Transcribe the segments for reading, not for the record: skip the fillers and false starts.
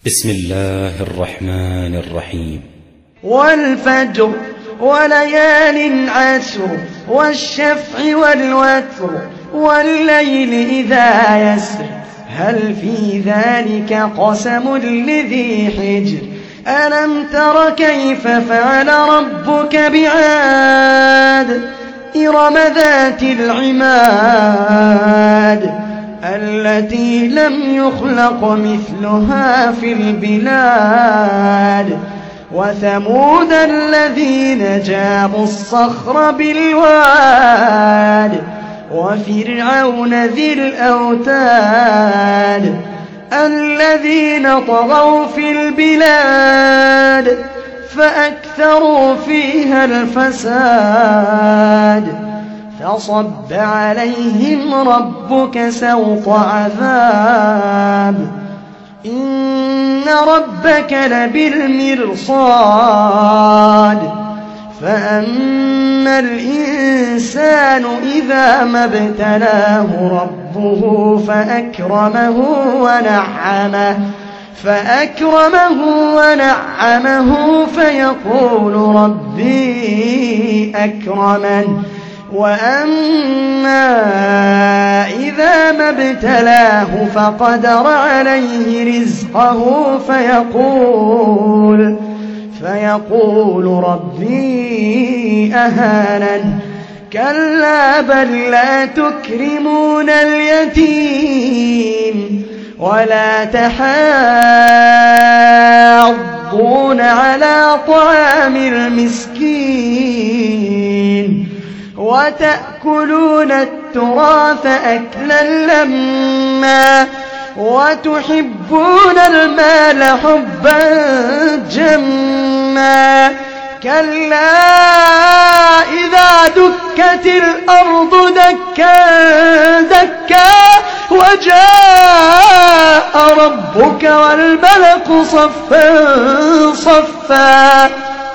بسم الله الرحمن الرحيم. والفجر وليال عشر والشفع والوتر والليل إذا يسر هل في ذلك قسم لذي حجر ألم تر كيف فعل ربك بعاد إرم ذات العماد التي لم يخلق مثلها في البلاد وثمود الذين جابوا الصخر بالواد وفرعون ذي الأوتاد الذين طغوا في البلاد فأكثروا فيها الفساد فصب عليهم ربك سوط عذاب إن ربك لبالمرصاد فأما الإنسان إذا ما ابتلاه ربه فأكرمه ونعمه فيقول ربي أكرمن وأما إذا ما ابتلاه فقدر عليه رزقه فيقول ربي أهانن كلا بل لا تكرمون اليتيم ولا تحاضون على طعام المسكين وتأكلون التراث أكلا لما وتحبون المال حبا جما كلا إذا دكت الأرض دكا دكا وجاء ربك والملك صفا صفا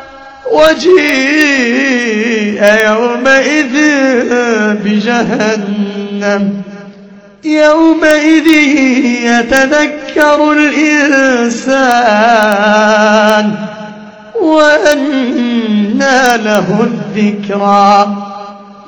وجيء يومئذ بجهنم يومئذ يتذكر الإنسان وأنى له الذكرى